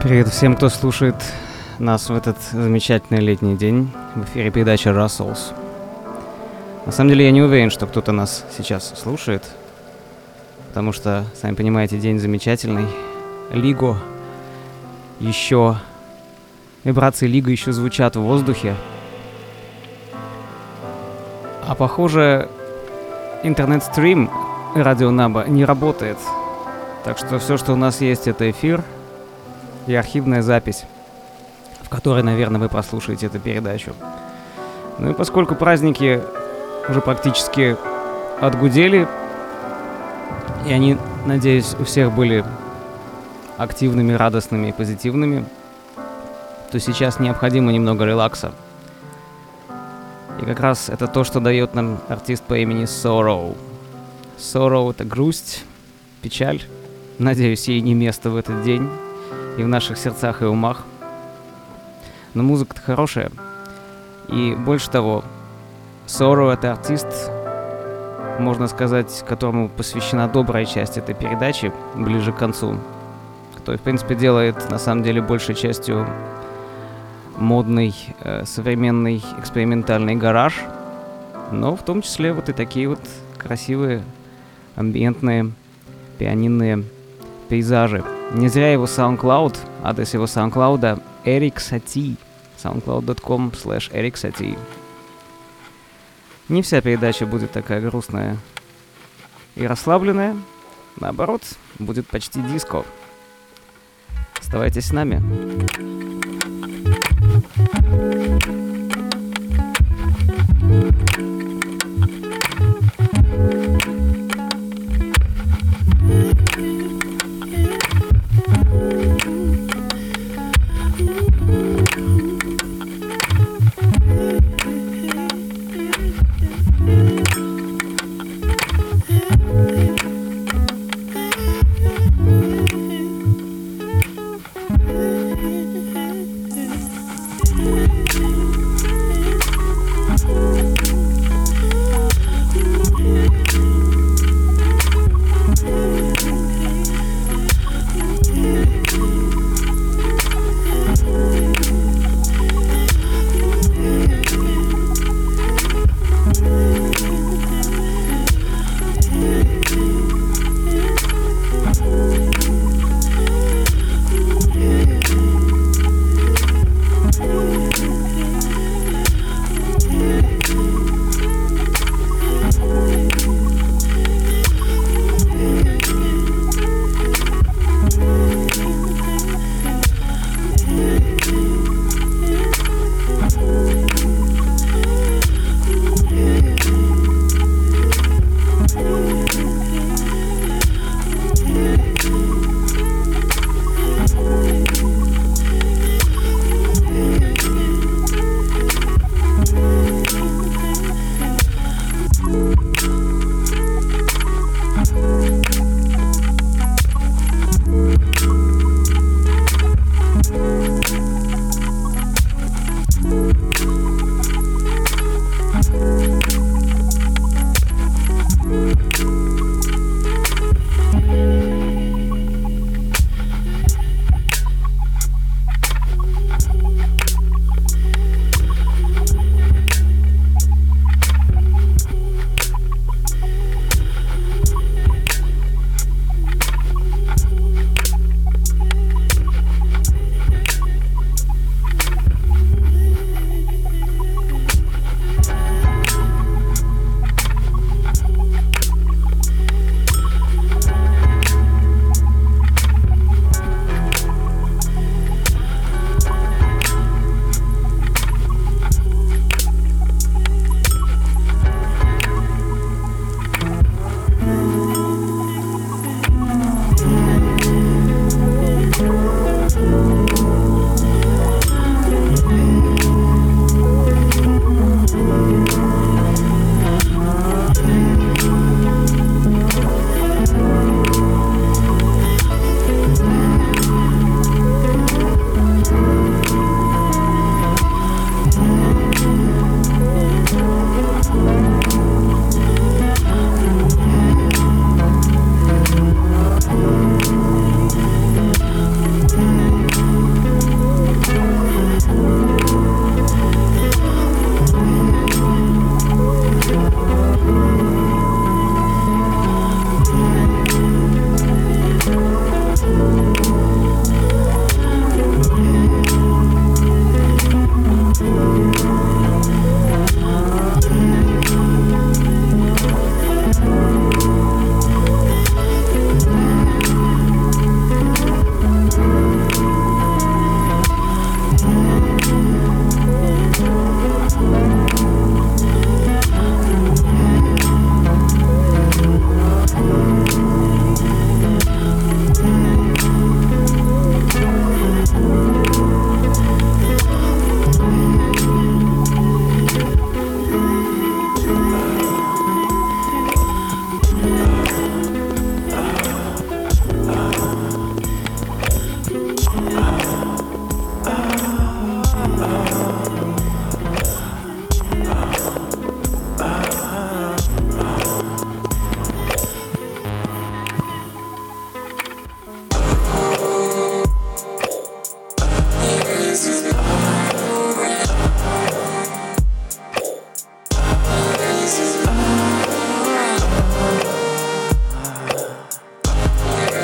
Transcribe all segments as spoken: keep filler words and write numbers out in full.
Привет всем, кто слушает нас в этот замечательный летний день. В эфире передача Russells. На самом деле я не уверен, что кто-то нас сейчас слушает, потому что, сами понимаете, день замечательный. Лиго еще... Вибрации Лига еще звучат в воздухе. А похоже, интернет-стрим Радио Наба не работает. Так что все, что у нас есть, это эфир и архивная запись, в которой, наверное, вы прослушаете эту передачу. Ну и поскольку праздники уже практически отгудели, и они, надеюсь, у всех были активными, радостными и позитивными, то сейчас необходимо немного релакса. И как раз это то, что дает нам артист по имени Sorrow. Sorrow — это грусть, печаль. Надеюсь, ей не место в этот день и в наших сердцах и умах. Но музыка-то хорошая. И больше того, Sorrow — это артист, можно сказать, которому посвящена добрая часть этой передачи, ближе к концу. Кто, в принципе, делает, на самом деле, большей частью модный, э, современный, экспериментальный гараж. Но в том числе вот и такие вот красивые, амбиентные, пианинные пейзажи. Не зря его SoundCloud, адрес его SoundCloud — Eric Satie, soundcloud dot com slash Eric Satie. Не вся передача будет такая грустная и расслабленная. Наоборот, будет почти диско. Оставайтесь с нами. We'll be right back.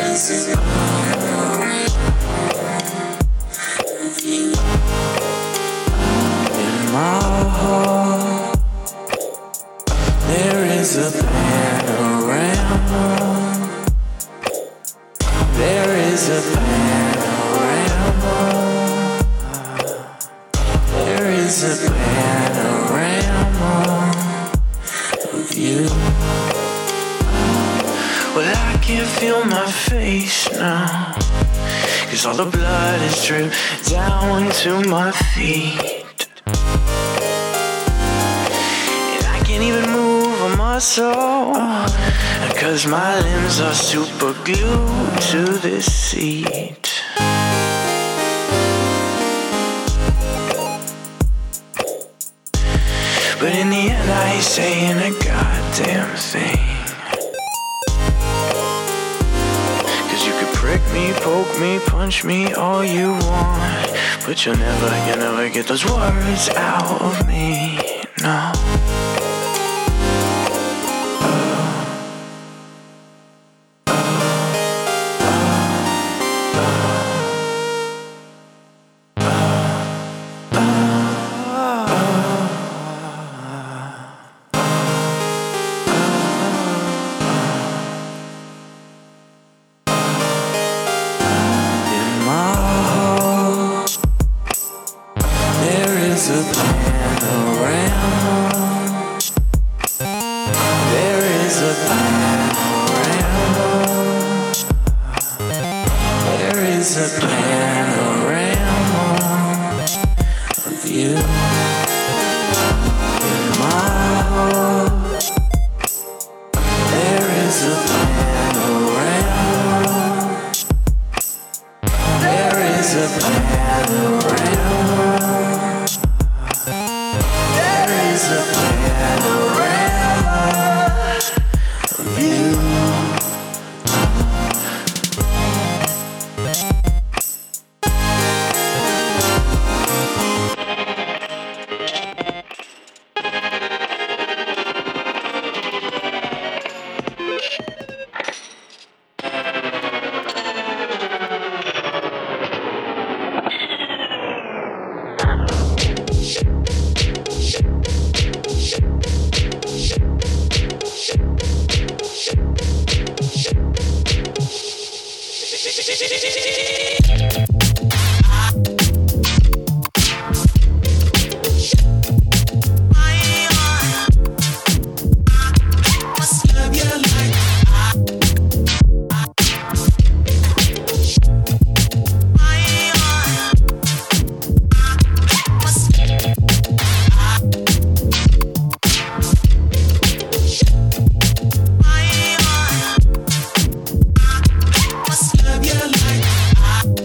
All the blood is dripped down to my feet, and I can't even move a muscle, cause my limbs are super glued to this seat. But in the end I ain't saying a goddamn thing. Prick me, poke me, punch me all you want, but you'll never, you'll never get those words out of me, no. Love you like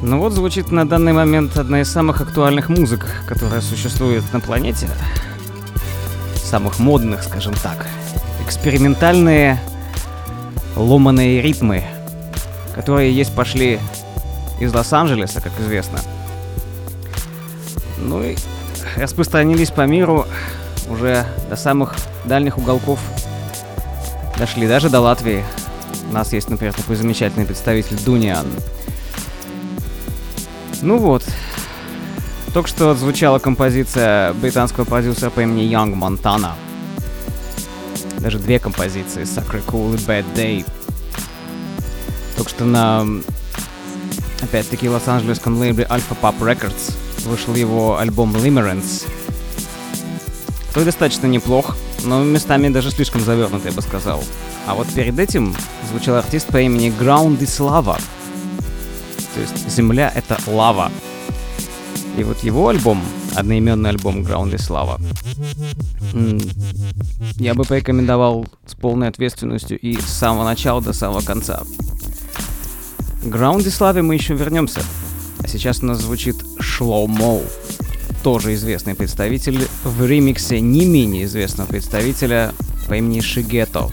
Ну вот звучит на данный момент одна из самых актуальных музык, которая существует на планете. Самых модных, скажем так. Экспериментальные ломаные ритмы, которые есть пошли из Лос-Анджелеса, как известно. Ну и распространились по миру уже до самых дальних уголков. Дошли даже до Латвии. У нас есть, например, такой замечательный представитель Дуниан. Ну вот. Только что отзвучала композиция британского продюсера по имени Young Montana. Даже две композиции, Sacred Cool и Bad Day. Только что на, опять-таки, лос-анджелесском лейбле Alpha Pop Records вышел его альбом Limerence. Который достаточно неплох, но местами даже слишком завернутый, я бы сказал. А вот перед этим звучал артист по имени Ground is Lava. То есть земля — это лава. И вот его альбом, одноименный альбом Ground is Lava, я бы порекомендовал с полной ответственностью и с самого начала до самого конца. К Ground is Lava мы еще вернемся. А сейчас у нас звучит Shlomo, тоже известный представитель, в ремиксе не менее известного представителя по имени Shigeto.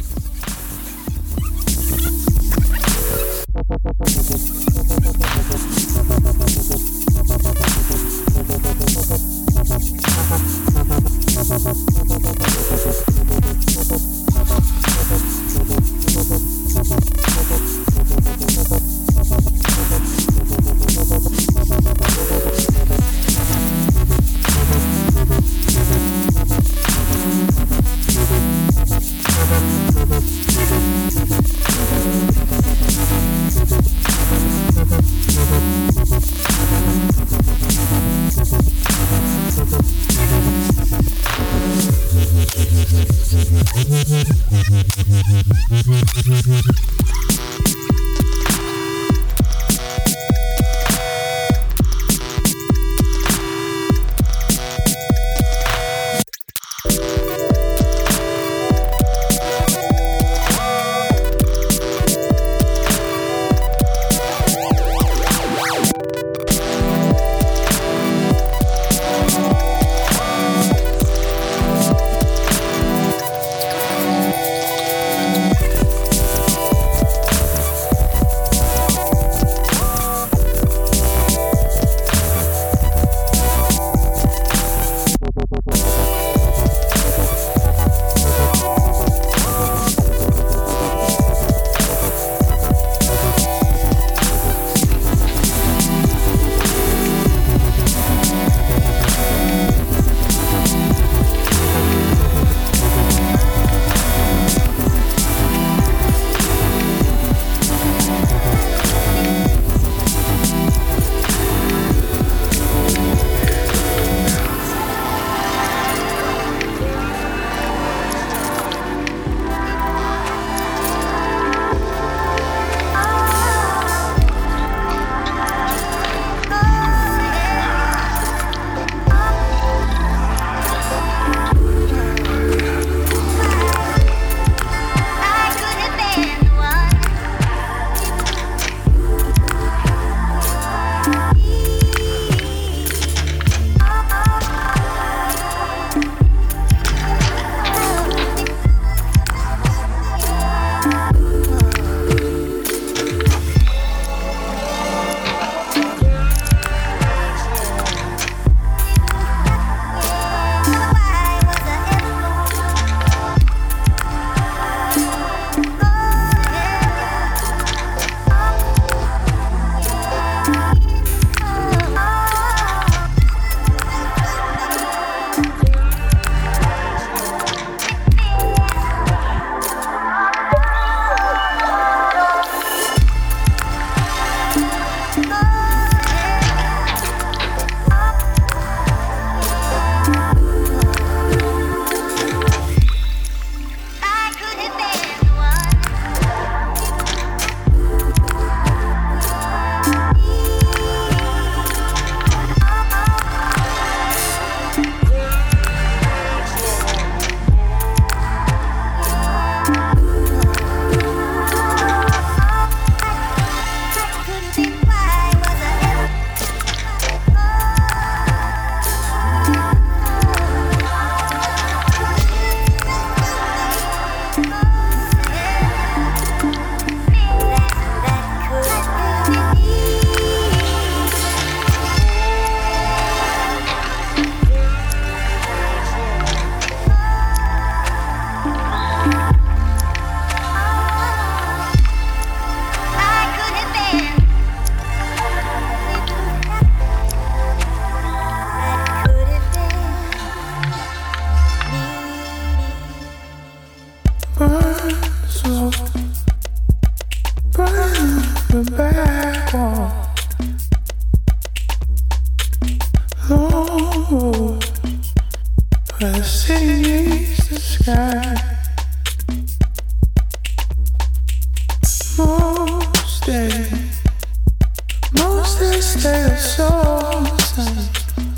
Most days, most days stay so same.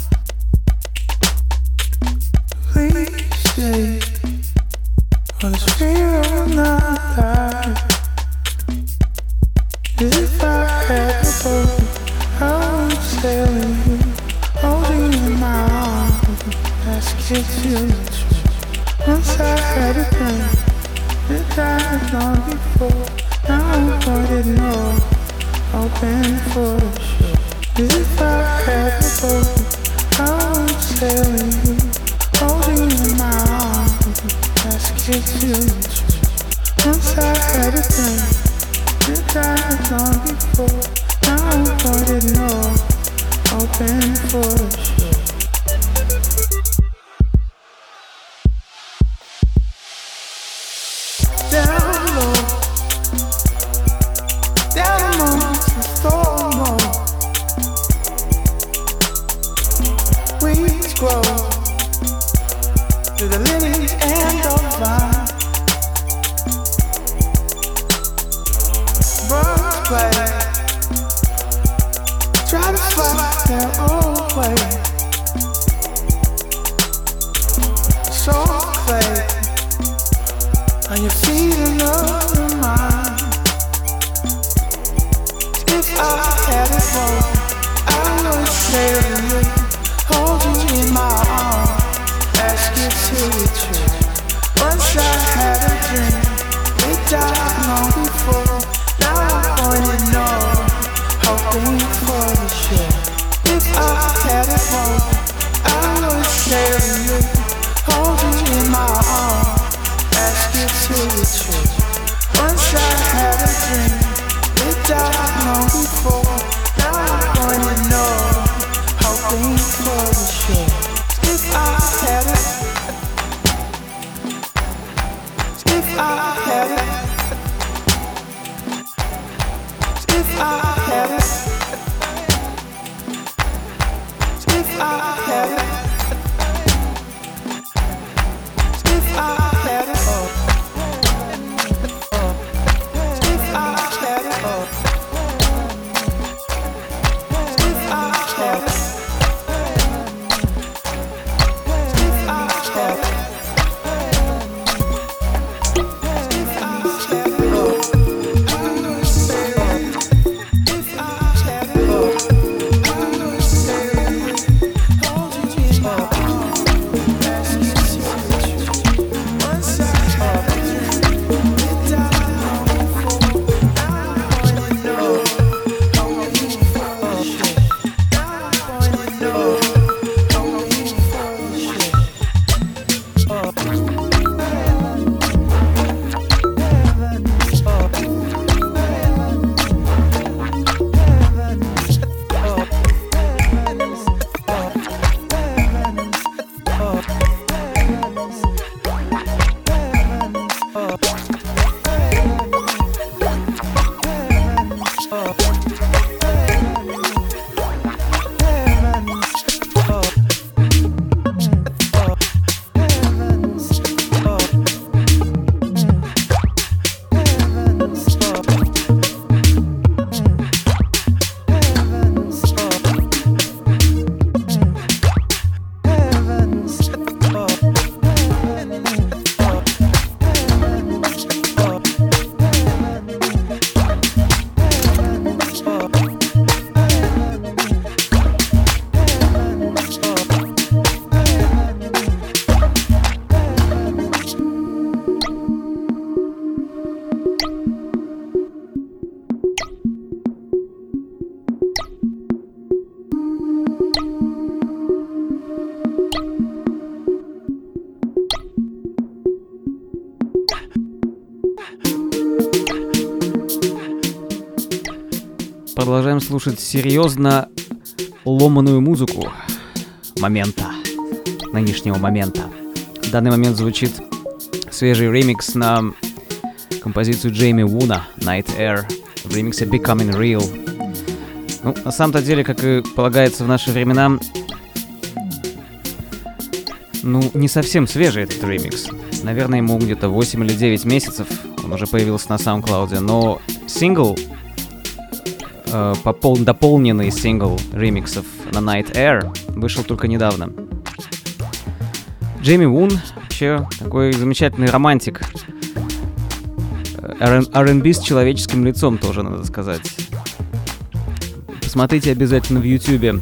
Please stay, for this fear will not die. If I had the boat, I would sail with you, holding you in my arms, ask you to the truth. Once I had a dream, it died long before. Now I'm pointed north, open for the shore. If I had the boat, I would sail with you, holding you in my arms, ask you to the truth. Once I had a dream, it died long before. Now I'm pointed north, open for the shore. Down low, down amongst the storm mode, weeds grow through the lilies and the vine. Birds play, try to find their own way. Soft clay on your feet another mind. If I had it all, I would sail with you, hold you in my arms, ask you to retreat. Once I had a dream, it died long before. Now I'm pointing north, hoping for the shore. If I had it all, I would sail with you, hold you in my arms, ask you to retreat. Once I had a dream, it died long before. Now I'm pointing north, hoping for the shore. If I had it, if I had it, if I had it, if I had it, if I had it. Продолжаем слушать серьезно ломаную музыку момента, нынешнего момента. В данный момент звучит свежий ремикс на композицию Джейми Вуна «Night Air» в ремиксе «Becoming Real». Ну, на самом-то деле, как и полагается в наши времена, ну, не совсем свежий этот ремикс. Наверное, ему где-то восемь или девять месяцев. Он уже появился на SoundCloud. Но сингл, э, попол- дополненный сингл ремиксов на Night Air вышел только недавно. Джейми Вун вообще такой замечательный романтик. ар энд би с человеческим лицом тоже, надо сказать. Посмотрите обязательно в YouTube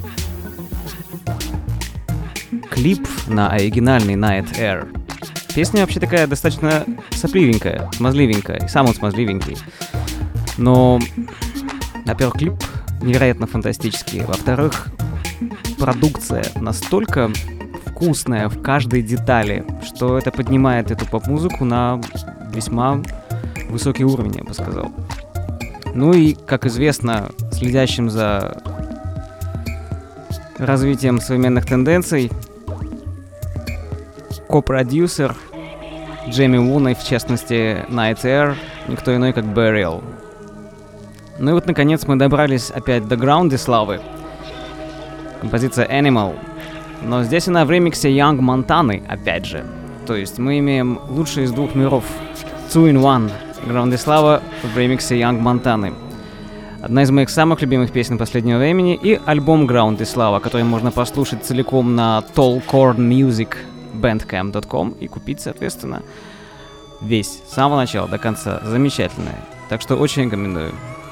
клип на оригинальный Night Air. Песня вообще такая достаточно сопливенькая, смазливенькая, и сам он смазливенький. Но, во-первых, клип невероятно фантастический. Во-вторых, продукция настолько вкусная в каждой детали, что это поднимает эту поп-музыку на весьма высокий уровень, я бы сказал. Ну и, как известно, следящим за развитием современных тенденций, ко-продюсер Джейми Вуна, в частности Night Air, никто иной, как Burial. Ну и вот, наконец, мы добрались опять до граунда славы. Композиция Animal. Но здесь она в ремиксе Young Montana, опять же. То есть мы имеем лучший из двух миров. Two in one. Граунда слава в ремиксе Young Montana. Одна из моих самых любимых песен последнего времени. И альбом Граунда слава, который можно послушать целиком на tall corn music bandcamp точка ком и купить, соответственно, весь, с самого начала до конца. Замечательная. Так что очень рекомендую.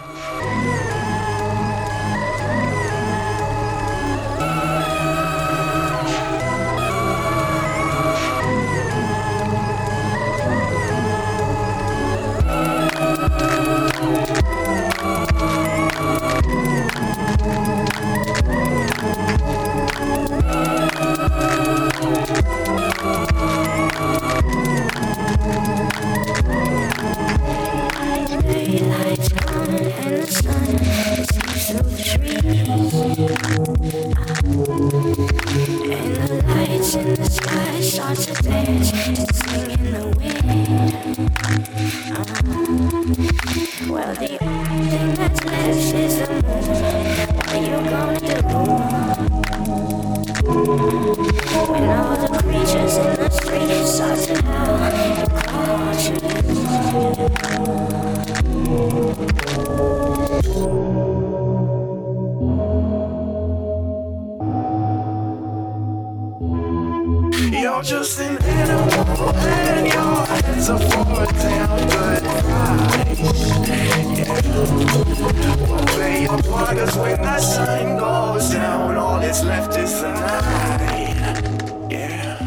You're just an animal and your hands are for a damn good price. Yeah. We'll pay your quarters when the sun goes down. All that's left is the night. Yeah.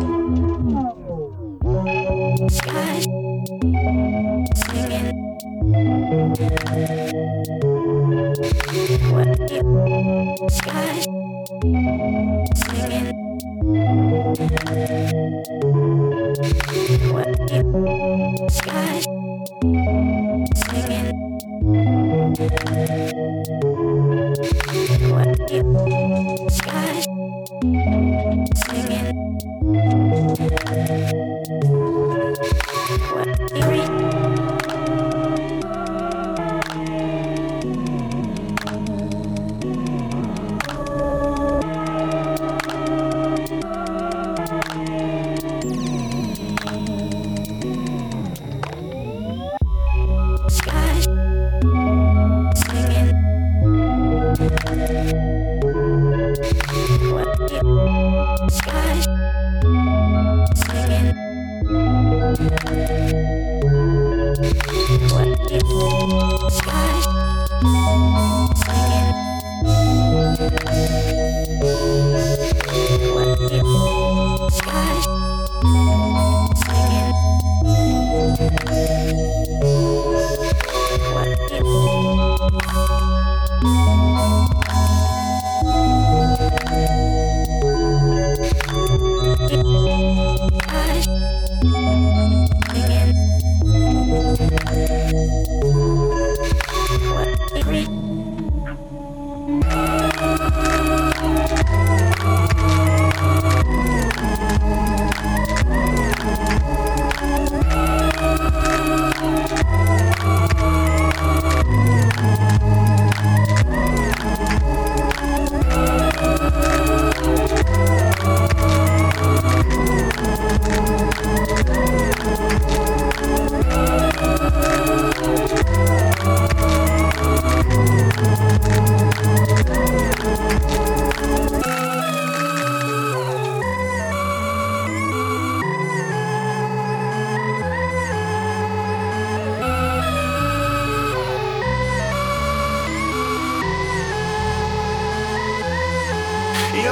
Sky singing. Sky singing. What you sky singing? What you sky singing? What you read? What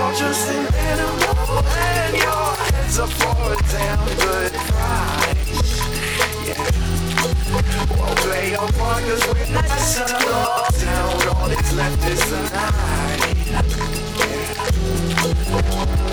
You're just an animal and your head's up for a damn good price. Yeah. Well, play your part 'cause we're not settled down. All that's left is the night. Yeah.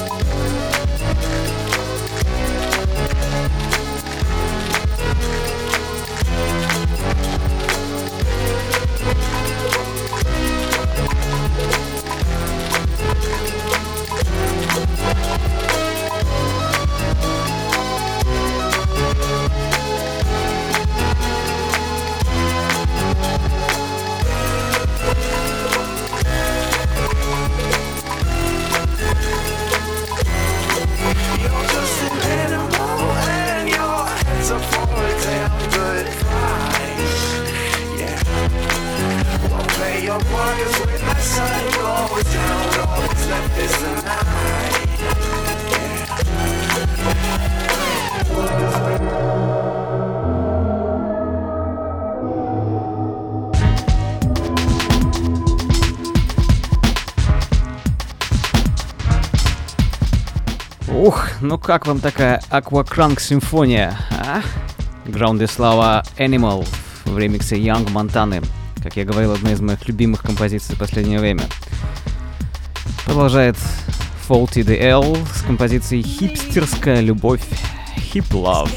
Ух, ну как вам такая Aquacrunk симфония, а? Граундислава Animal в ремиксе Young Montana. Как я говорил, одна из моих любимых композиций в последнее время. Продолжает Faulty ди эл с композицией «Хипстерская любовь» Hip Love.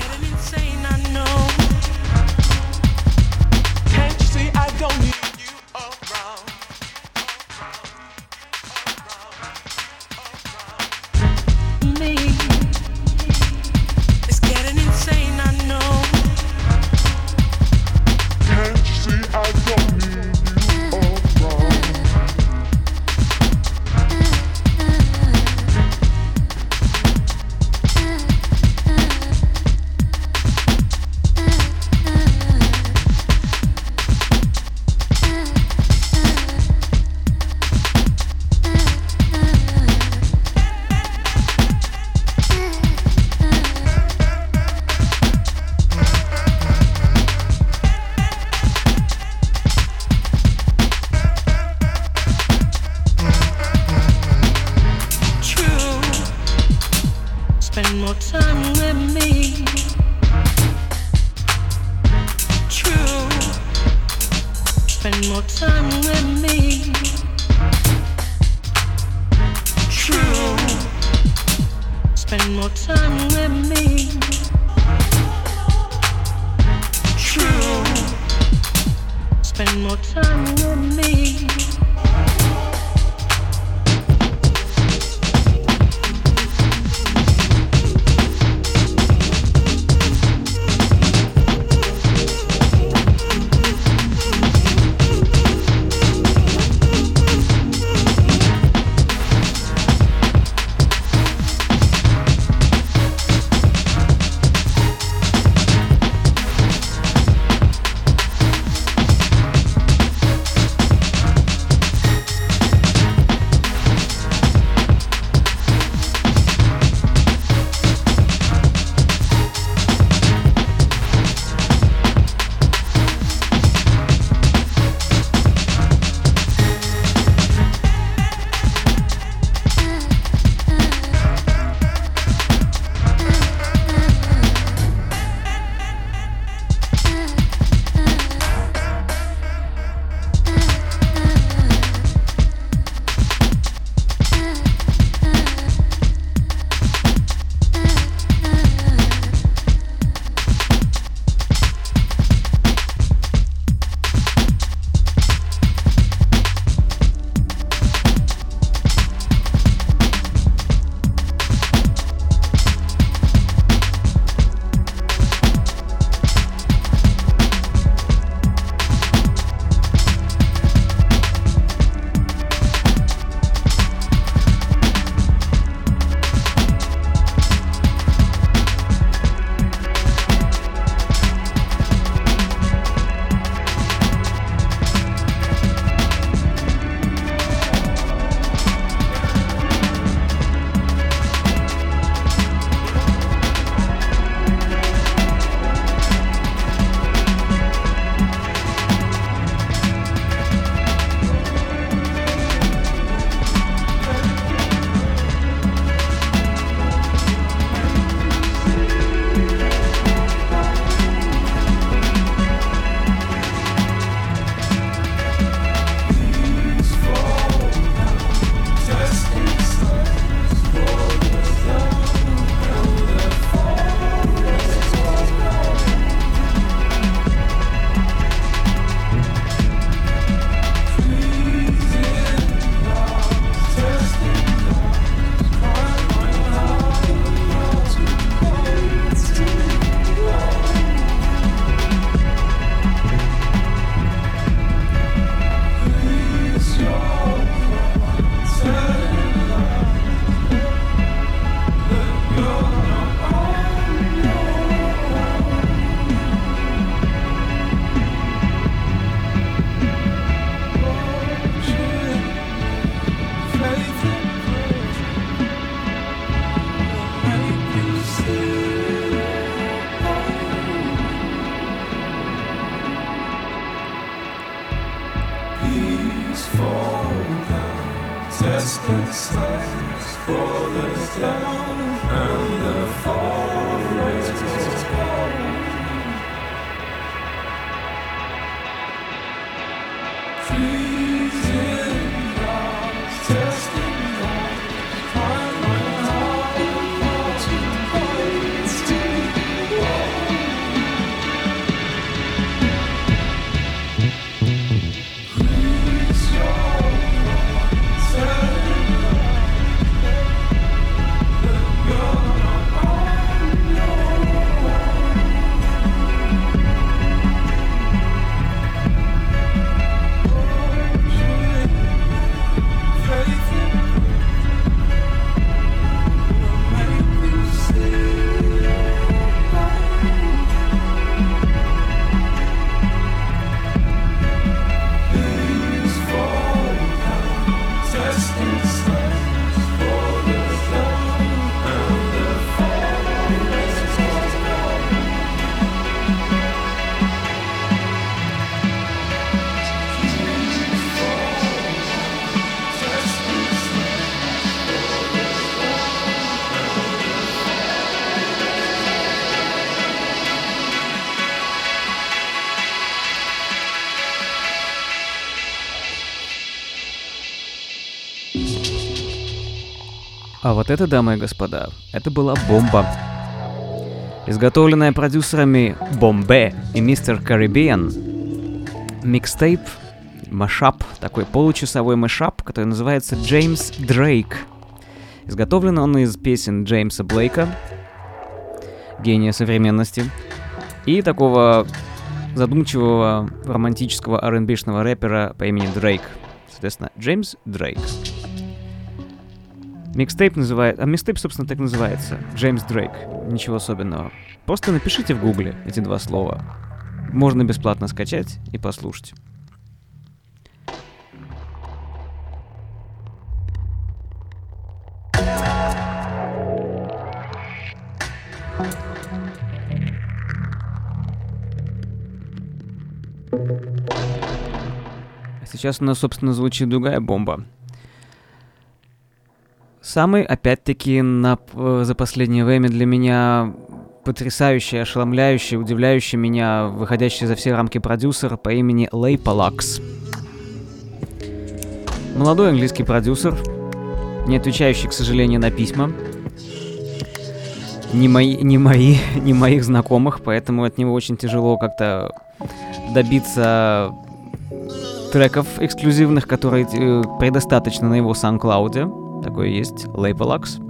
А вот это, дамы и господа, это была бомба. Изготовленная продюсерами Бомбе и мистер Caribbean. Микстейп, машап, такой получасовой машап, который называется Джеймс Дрейк. Изготовлен он из песен Джеймса Блейка, гения современности, и такого задумчивого романтического ар энд би-шного рэпера по имени Дрейк. Соответственно, Джеймс Дрейк. Микстейп называет... А микстейп, собственно, так называется. Джеймс Дрейк. Ничего особенного. Просто напишите в гугле эти два слова. Можно бесплатно скачать и послушать. Сейчас у нас, собственно, звучит другая бомба. Самый, опять-таки, на, за последнее время для меня потрясающий, ошеломляющий, удивляющий меня, выходящий за все рамки продюсер по имени Лейпалакс. Молодой английский продюсер, не отвечающий, к сожалению, на письма. Не мои, не мои, не моих знакомых, поэтому от него очень тяжело как-то добиться треков эксклюзивных, которые э, предостаточно на его SoundCloud. Такой есть, Лейпалакс.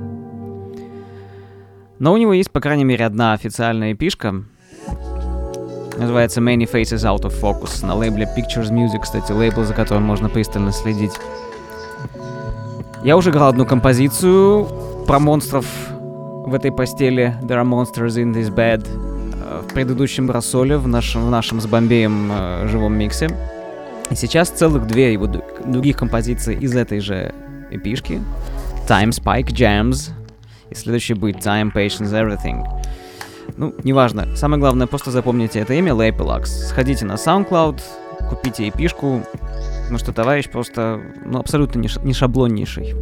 Но у него есть, по крайней мере, одна официальная эпишка. Называется Many Faces Out of Focus. На лейбле Pictures Music, кстати, лейбл, за которым можно пристально следить. Я уже играл одну композицию про монстров в этой постели. There are monsters in this bed. В предыдущем рассоле, в нашем, в нашем с Бомбеем э, живом миксе. И сейчас целых две его других композиций из этой же эпишки. Time Spike Jams. И следующий будет Time, Patience, Everything. Ну, неважно. Самое главное, просто запомните это имя, Лейпалакс. Сходите на SoundCloud, купите эпишку. Потому что товарищ просто, ну, абсолютно не, ш- не шаблоннейший.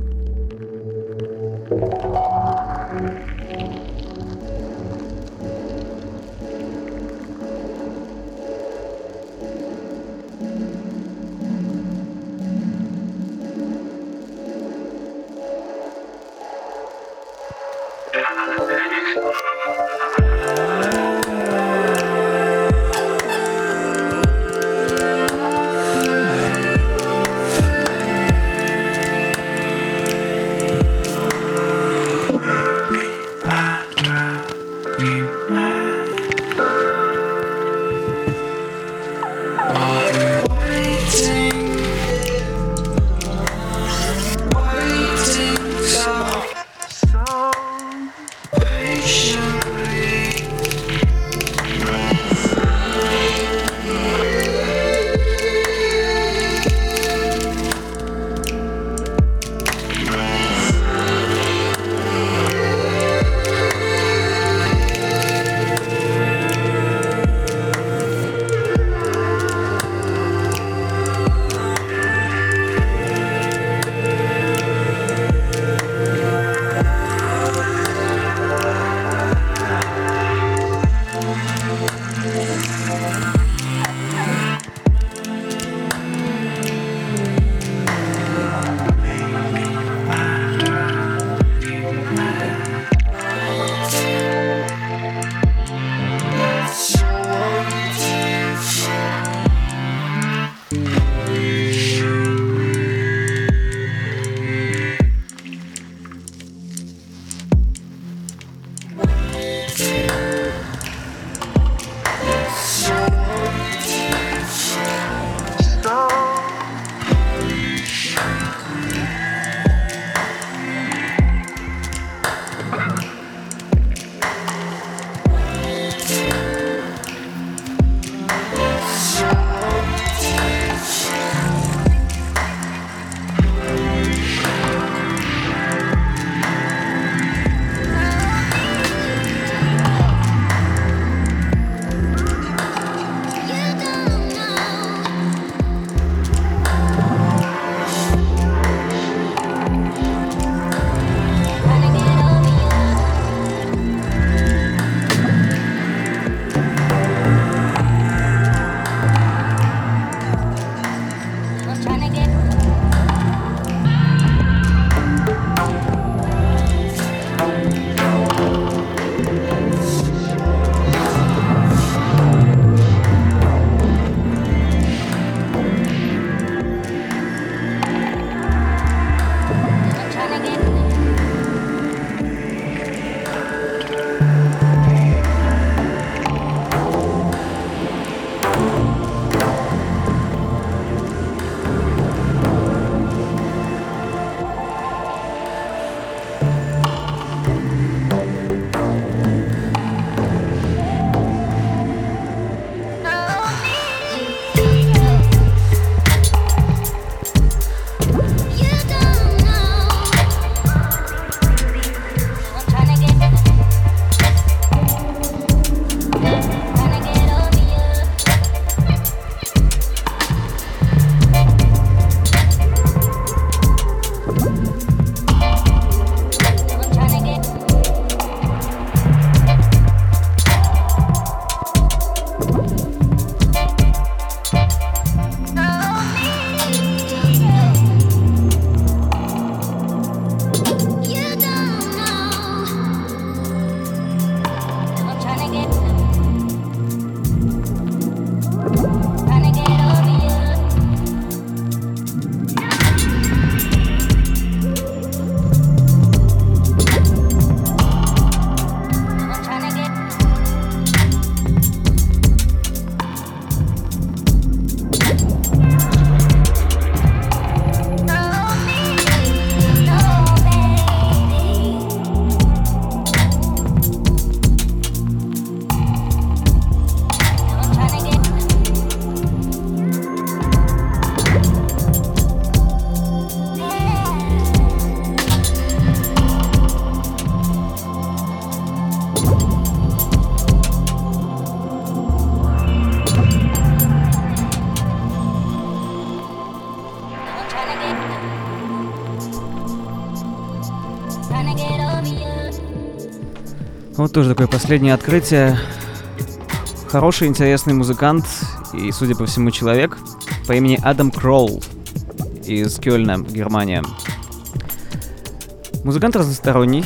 Вот тоже такое последнее открытие. Хороший, интересный музыкант и, судя по всему, человек по имени Адам Кролл из Кёльна, Германия. Музыкант разносторонний.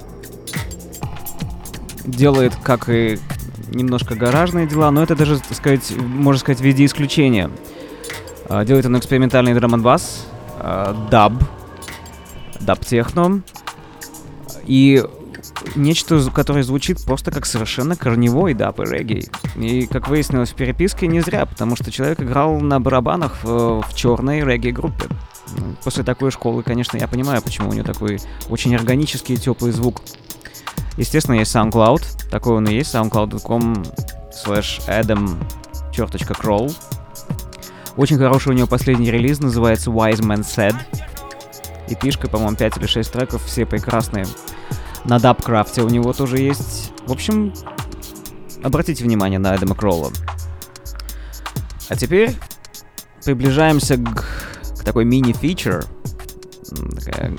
Делает, как и немножко гаражные дела, но это даже, так сказать, можно сказать, в виде исключения. Делает он экспериментальный драм-н-бас, даб, даб-техно и нечто, которое звучит просто как совершенно корневой даб и регги. И, как выяснилось в переписке, не зря, потому что человек играл на барабанах в, в черной регги-группе. После такой школы, конечно, я понимаю, почему у него такой очень органический и теплый звук. Естественно, есть SoundCloud, такой он и есть, soundcloud.com slash adam черточка Кролл. Очень хороший у него последний релиз, называется Wise Man Said. И пишка, по-моему, пять или шесть треков, все прекрасные. На Dubcraft у него тоже есть. В общем, обратите внимание на Адама Кролла. А теперь приближаемся к, к такой мини-фичер. Такая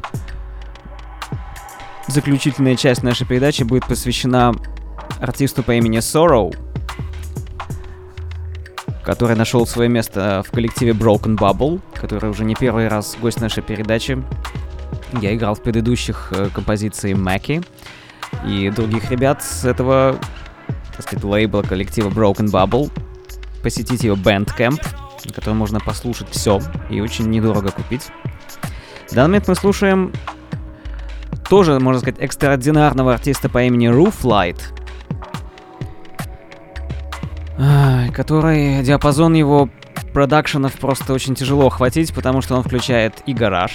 заключительная часть нашей передачи будет посвящена артисту по имени Sorrow, который нашел свое место в коллективе Broken Bubble, который уже не первый раз гость нашей передачи. Я играл в предыдущих э, композициях Mackie и других ребят с этого, так сказать, лейбла коллектива Broken Bubble. Посетите его Bandcamp, на котором можно послушать все и очень недорого купить. В данный момент мы слушаем тоже, можно сказать, экстраординарного артиста по имени Rooflight, который диапазон его продакшенов просто очень тяжело охватить, потому что он включает и гараж,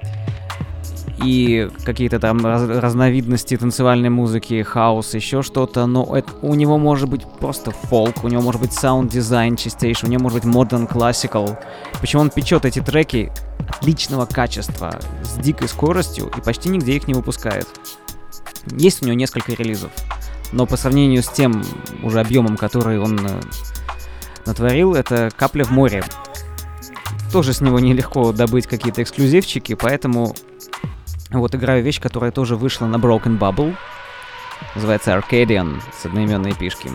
и какие-то там раз- разновидности танцевальной музыки, хаос, еще что-то, но это, у него может быть просто фолк, у него может быть саунд-дизайн чистейший, у него может быть модерн классикал. Почему он печет эти треки отличного качества, с дикой скоростью, и почти нигде их не выпускает. Есть у него несколько релизов, но по сравнению с тем уже объемом, который он э, натворил, это капля в море. Тоже с него нелегко добыть какие-то эксклюзивчики, поэтому вот играю вещь, которая тоже вышла на Broken Bubble. Называется Arcadian, с одноименной пишки.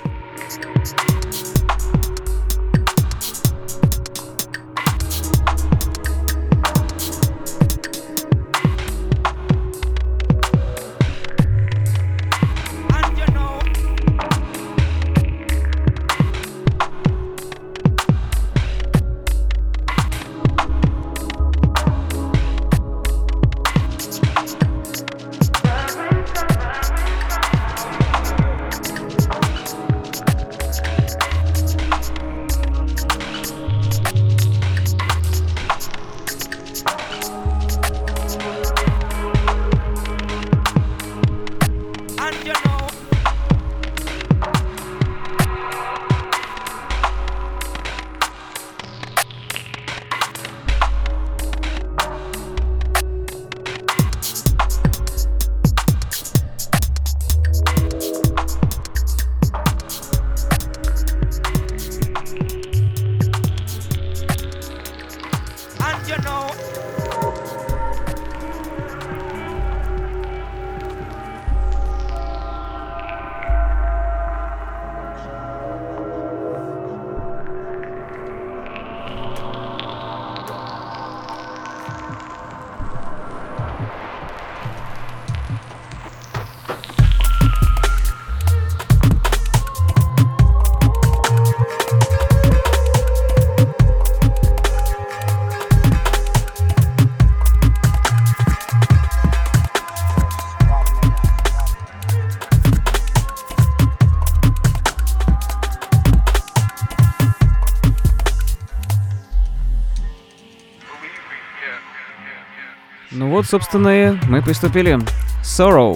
Ну вот, собственно, и мы приступили. Sorrow.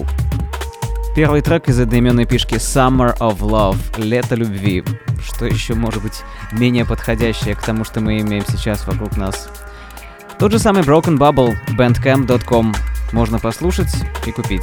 Первый трек из одноименной пишки Summer of Love. Лето любви. Что еще может быть менее подходящее к тому, что мы имеем сейчас вокруг нас. Тот же самый Broken Bubble, bandcamp точка ком. Можно послушать и купить.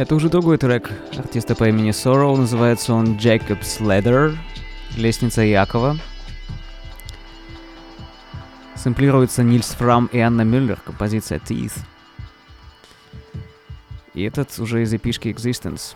Это уже другой трек артиста по имени Sorrow, называется он Jacob's Ladder, Лестница Якова. Сэмплируется Нильс Фрам и Анна Мюллер, композиция Teeth. И этот уже из эпишки Existence.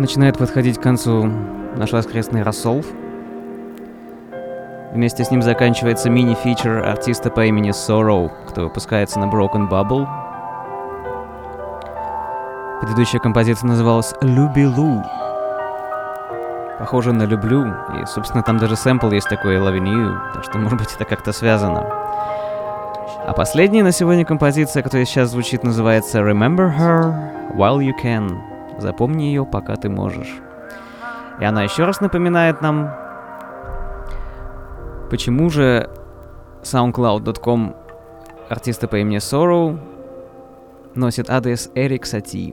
начинает подходить к концу наш воскресный рассол. Вместе с ним заканчивается мини-фичер артиста по имени Sorrow, кто выпускается на Broken Bubble. Предыдущая композиция называлась Любилу. Похоже на «люблю», и, собственно, там даже сэмпл есть такой «Loving You», так что, может быть, это как-то связано. А последняя на сегодня композиция, которая сейчас звучит, называется «Remember Her While You Can». Запомни ее, пока ты можешь. И она еще раз напоминает нам, почему же SoundCloud точка ком артиста по имени Sorrow носит адрес Эрик Сати.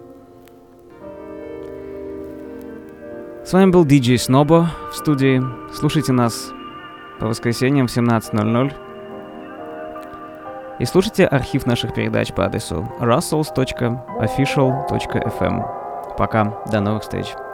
С вами был диджей Снобо в студии. Слушайте нас по воскресеньям в семнадцать ноль ноль. И слушайте архив наших передач по адресу russells точка official точка эф эм. Пока, до новых встреч.